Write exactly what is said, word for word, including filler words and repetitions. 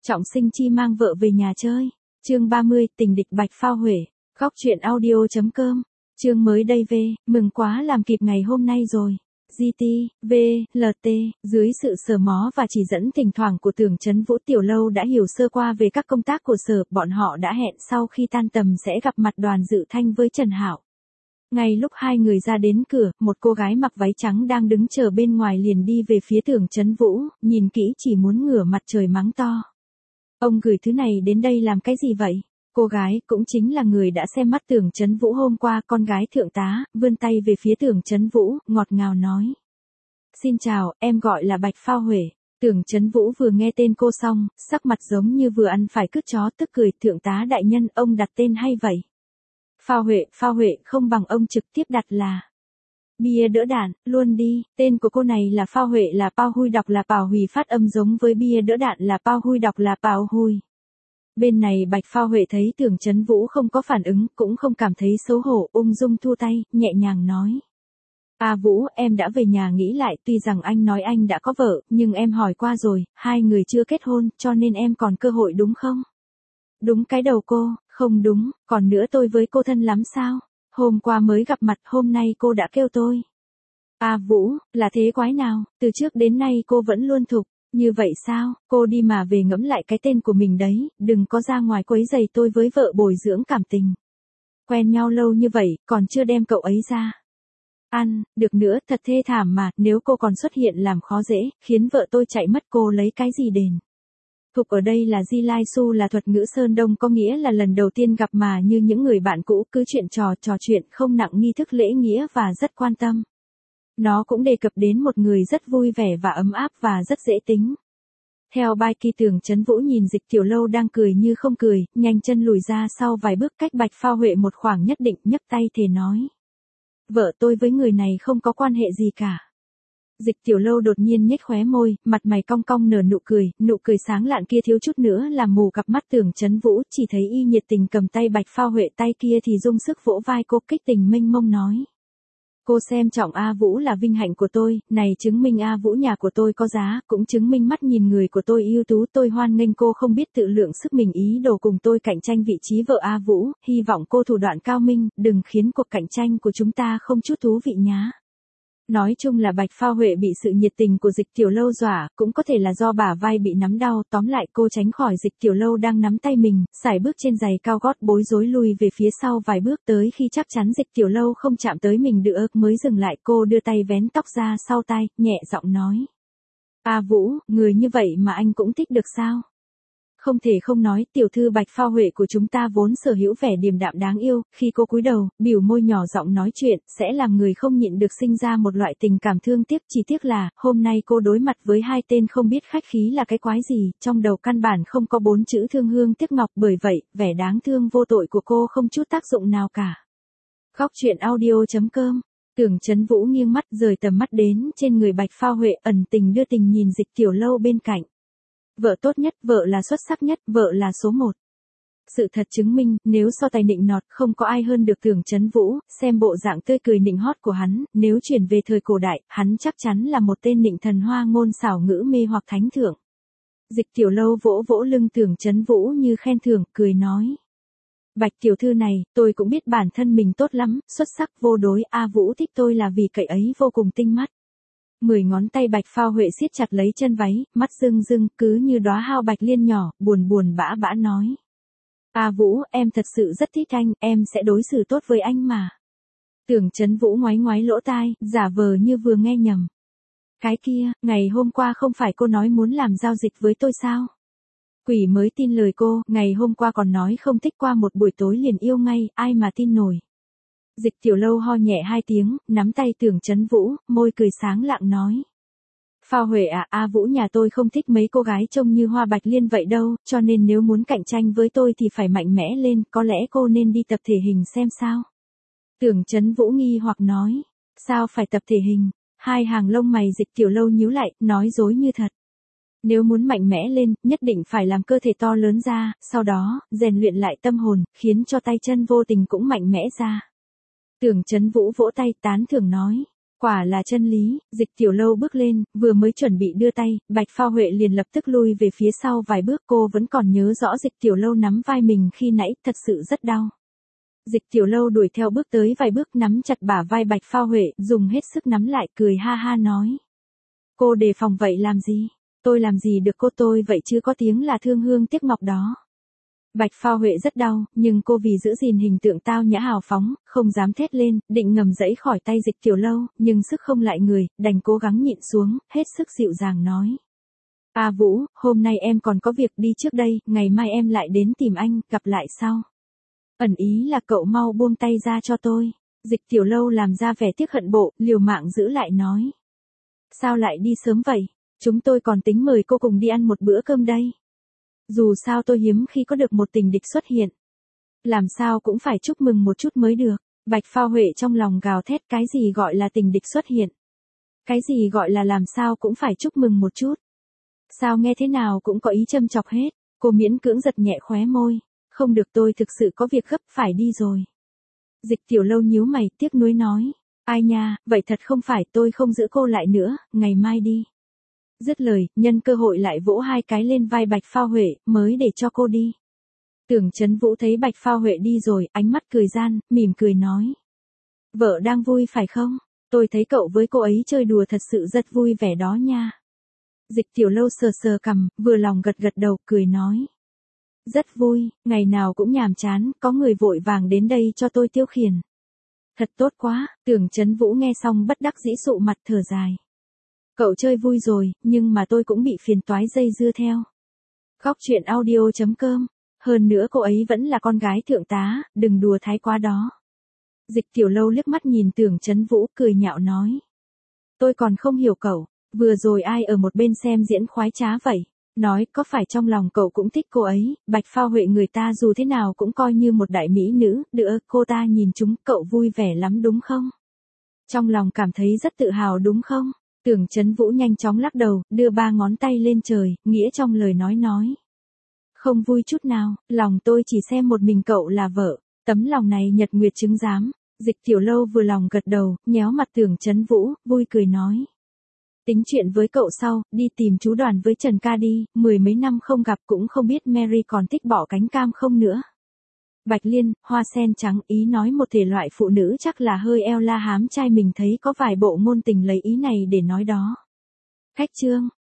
Trọng Sinh Chi mang vợ về nhà chơi. Chương ba mươi, tình địch Bạch Phao Huệ. Góc truyện audio.com. Chương mới đây về, mừng quá làm kịp ngày hôm nay rồi. giê tê, vê, lờ tê, dưới sự sờ mó và chỉ dẫn thỉnh thoảng của Tưởng Trấn Vũ, Tiểu Lâu đã hiểu sơ qua về các công tác của sở, bọn họ đã hẹn sau khi tan tầm sẽ gặp mặt Đoàn Dự Thanh với Trần Hạo. Ngay lúc hai người ra đến cửa, một cô gái mặc váy trắng đang đứng chờ bên ngoài liền đi về phía Tưởng Trấn Vũ, nhìn kỹ chỉ muốn ngửa mặt trời mắng to. Ông gửi thứ này đến đây làm cái gì vậy? Cô gái cũng chính là người đã xem mắt Tưởng Trấn Vũ hôm qua, con gái thượng tá, vươn tay về phía Tưởng Trấn Vũ, ngọt ngào nói. Xin chào, em gọi là Bạch Phao Huệ. Tưởng Trấn Vũ vừa nghe tên cô xong, sắc mặt giống như vừa ăn phải cứt chó, tức cười. Thượng tá đại nhân, ông đặt tên hay vậy? Phao Huệ, Phao Huệ không bằng ông trực tiếp đặt là bia đỡ đạn, luôn đi. Tên của cô này là Phao Huệ, là Pao Hui, đọc là Pào Hùi, phát âm giống với bia đỡ đạn là Pao Hui, đọc là Pào Hui. Bên này Bạch Phao Huệ thấy Tưởng Trấn Vũ không có phản ứng, cũng không cảm thấy xấu hổ, ung dung thu tay, nhẹ nhàng nói. À Vũ, em đã về nhà nghĩ lại, tuy rằng anh nói anh đã có vợ, nhưng em hỏi qua rồi, hai người chưa kết hôn, cho nên em còn cơ hội đúng không? Đúng cái đầu cô, không đúng, còn nữa tôi với cô thân lắm sao? Hôm qua mới gặp mặt, hôm nay cô đã kêu tôi. À Vũ, là thế quái nào, từ trước đến nay cô vẫn luôn thục. Như vậy sao, cô đi mà về ngẫm lại cái tên của mình đấy, đừng có ra ngoài quấy rầy tôi với vợ bồi dưỡng cảm tình. Quen nhau lâu như vậy, còn chưa đem cậu ấy ra. Ăn, được nữa, thật thê thảm mà, nếu cô còn xuất hiện làm khó dễ, khiến vợ tôi chạy mất cô lấy cái gì đền. Thục ở đây là Di Lai Su, là thuật ngữ Sơn Đông, có nghĩa là lần đầu tiên gặp mà như những người bạn cũ, cứ chuyện trò trò chuyện, không nặng nghi thức lễ nghĩa và rất quan tâm. Nó cũng đề cập đến một người rất vui vẻ và ấm áp và rất dễ tính. Theo bài kỳ, Tưởng Trấn Vũ nhìn Dịch Tiểu Lâu đang cười như không cười, nhanh chân lùi ra sau vài bước cách Bạch Phao Huệ một khoảng nhất định, nhấc tay thề nói. Vợ tôi với người này không có quan hệ gì cả. Dịch Tiểu Lâu đột nhiên nhếch khóe môi, mặt mày cong cong nở nụ cười, nụ cười sáng lạn kia thiếu chút nữa làm mù cặp mắt Tưởng Trấn Vũ, chỉ thấy y nhiệt tình cầm tay Bạch Phao Huệ, tay kia thì dùng sức vỗ vai cô, kích tình mênh mông nói. Cô xem trọng A Vũ là vinh hạnh của tôi, này chứng minh A Vũ nhà của tôi có giá, cũng chứng minh mắt nhìn người của tôi ưu tú, tôi hoan nghênh cô không biết tự lượng sức mình ý đồ cùng tôi cạnh tranh vị trí vợ A Vũ, hy vọng cô thủ đoạn cao minh, đừng khiến cuộc cạnh tranh của chúng ta không chút thú vị nhá. Nói chung là Bạch Phao Huệ bị sự nhiệt tình của Dịch Tiểu Lâu dọa, cũng có thể là do bả vai bị nắm đau, tóm lại cô tránh khỏi Dịch Tiểu Lâu đang nắm tay mình, sải bước trên giày cao gót, bối rối lùi về phía sau vài bước, tới khi chắc chắn Dịch Tiểu Lâu không chạm tới mình được mới dừng lại. Cô đưa tay vén tóc ra sau tai, nhẹ giọng nói. À Vũ, người như vậy mà anh cũng thích được sao? Không thể không nói, tiểu thư Bạch Phao Huệ của chúng ta vốn sở hữu vẻ điềm đạm đáng yêu, khi cô cúi đầu, biểu môi nhỏ giọng nói chuyện, sẽ làm người không nhịn được sinh ra một loại tình cảm thương tiếc. Chỉ tiếc là, hôm nay cô đối mặt với hai tên không biết khách khí là cái quái gì, trong đầu căn bản không có bốn chữ thương hương tiếc ngọc, bởi vậy, vẻ đáng thương vô tội của cô không chút tác dụng nào cả. Góc truyện audio.com. Tưởng Trấn Vũ nghiêng mắt rời tầm mắt đến trên người Bạch Phao Huệ, ẩn tình đưa tình nhìn Dịch Tiểu Lâu bên cạnh. Vợ tốt nhất, vợ là xuất sắc nhất, vợ là số một. Sự thật chứng minh, nếu so tài nịnh nọt, không có ai hơn được Tưởng Trấn Vũ, xem bộ dạng tươi cười nịnh hót của hắn, nếu chuyển về thời cổ đại, hắn chắc chắn là một tên nịnh thần hoa ngôn xảo ngữ mê hoặc thánh thượng. Dịch Tiểu Lâu vỗ vỗ lưng Tưởng Trấn Vũ như khen thưởng, cười nói. Bạch tiểu thư này, tôi cũng biết bản thân mình tốt lắm, xuất sắc vô đối, A Vũ thích tôi là vì cậy ấy vô cùng tinh mắt. Mười ngón tay Bạch Phao Huệ siết chặt lấy chân váy, mắt rưng rưng, cứ như đóa hao bạch liên nhỏ, buồn buồn bã bã nói. À Vũ, em thật sự rất thích anh, em sẽ đối xử tốt với anh mà. Tưởng Trấn Vũ ngoái ngoái lỗ tai, giả vờ như vừa nghe nhầm. Cái kia, ngày hôm qua không phải cô nói muốn làm giao dịch với tôi sao? Quỷ mới tin lời cô, ngày hôm qua còn nói không thích, qua một buổi tối liền yêu ngay, ai mà tin nổi. Dịch Tiểu Lâu ho nhẹ hai tiếng, nắm tay Tưởng Trấn Vũ, môi cười sáng lạng nói. Phao Huệ à, A Vũ nhà tôi không thích mấy cô gái trông như hoa bạch liên vậy đâu, cho nên nếu muốn cạnh tranh với tôi thì phải mạnh mẽ lên, có lẽ cô nên đi tập thể hình xem sao. Tưởng Trấn Vũ nghi hoặc nói, sao phải tập thể hình? Hai hàng lông mày Dịch Tiểu Lâu nhíu lại, nói dối như thật. Nếu muốn mạnh mẽ lên, nhất định phải làm cơ thể to lớn ra, sau đó, rèn luyện lại tâm hồn, khiến cho tay chân vô tình cũng mạnh mẽ ra. Tưởng Trấn Vũ vỗ tay tán thưởng nói. Quả là chân lý, Dịch Tiểu Lâu bước lên, vừa mới chuẩn bị đưa tay, Bạch Phao Huệ liền lập tức lui về phía sau vài bước, cô vẫn còn nhớ rõ Dịch Tiểu Lâu nắm vai mình khi nãy, thật sự rất đau. Dịch Tiểu Lâu đuổi theo bước tới vài bước, nắm chặt bả vai Bạch Phao Huệ, dùng hết sức nắm lại, cười ha ha nói. Cô đề phòng vậy làm gì? Tôi làm gì được cô, tôi vậy chứ có tiếng là thương hương tiếc ngọc đó. Bạch Phao Huệ rất đau, nhưng cô vì giữ gìn hình tượng tao nhã hào phóng, không dám thét lên, định ngầm dẫy khỏi tay Dịch Tiểu Lâu, nhưng sức không lại người, đành cố gắng nhịn xuống, hết sức dịu dàng nói. À Vũ, hôm nay em còn có việc đi trước đây, ngày mai em lại đến tìm anh, gặp lại sau. Ẩn ý là cậu mau buông tay ra cho tôi. Dịch Tiểu Lâu làm ra vẻ tiếc hận bộ, liều mạng giữ lại nói. Sao lại đi sớm vậy? Chúng tôi còn tính mời cô cùng đi ăn một bữa cơm đây. Dù sao tôi hiếm khi có được một tình địch xuất hiện. Làm sao cũng phải chúc mừng một chút mới được. Bạch Phao Huệ trong lòng gào thét, cái gì gọi là tình địch xuất hiện? Cái gì gọi là làm sao cũng phải chúc mừng một chút? Sao nghe thế nào cũng có ý châm chọc hết. Cô miễn cưỡng giật nhẹ khóe môi. Không được, tôi thực sự có việc gấp phải đi rồi. Dịch Tiểu Lâu nhíu mày, tiếc nuối nói. Ai nha, vậy thật không phải, tôi không giữ cô lại nữa, ngày mai đi. Dứt lời, nhân cơ hội lại vỗ hai cái lên vai Bạch Phao Huệ, mới để cho cô đi. Tưởng Chấn Vũ thấy Bạch Phao Huệ đi rồi, ánh mắt cười gian, mỉm cười nói. Vợ đang vui phải không? Tôi thấy cậu với cô ấy chơi đùa thật sự rất vui vẻ đó nha. Dịch Tiểu Lâu sờ sờ cằm, vừa lòng gật gật đầu, cười nói. Rất vui, ngày nào cũng nhàm chán, có người vội vàng đến đây cho tôi tiêu khiển. Thật tốt quá, Tưởng Chấn Vũ nghe xong bất đắc dĩ sụ mặt thở dài. Cậu chơi vui rồi, nhưng mà tôi cũng bị phiền toái dây dưa theo. Góc truyện audio chấm com. Hơn nữa cô ấy vẫn là con gái thượng tá, đừng đùa thái quá đó. Dịch Tiểu Lâu liếc mắt nhìn Tưởng Chấn Vũ, cười nhạo nói. Tôi còn không hiểu cậu, vừa rồi ai ở một bên xem diễn khoái trá vậy? Nói có phải trong lòng cậu cũng thích cô ấy? Bạch Phao Huệ người ta dù thế nào cũng coi như một đại mỹ nữ, nữa cô ta nhìn chúng cậu vui vẻ lắm đúng không? Trong lòng cảm thấy rất tự hào đúng không? Tưởng Chấn Vũ nhanh chóng lắc đầu, đưa ba ngón tay lên trời, nghĩa trong lời nói nói. Không vui chút nào, lòng tôi chỉ xem một mình cậu là vợ, tấm lòng này nhật nguyệt chứng giám. Dịch Tiểu Lâu vừa lòng gật đầu, nhéo mặt Tưởng Chấn Vũ, vui cười nói. Tính chuyện với cậu sau, đi tìm chú Đoàn với Trần ca đi, mười mấy năm không gặp cũng không biết Mary còn thích bỏ cánh cam không nữa. Bạch Liên, hoa sen trắng, ý nói một thể loại phụ nữ chắc là hơi eo la hám trai, mình thấy có vài bộ ngôn tình lấy ý này để nói đó. Khách chương.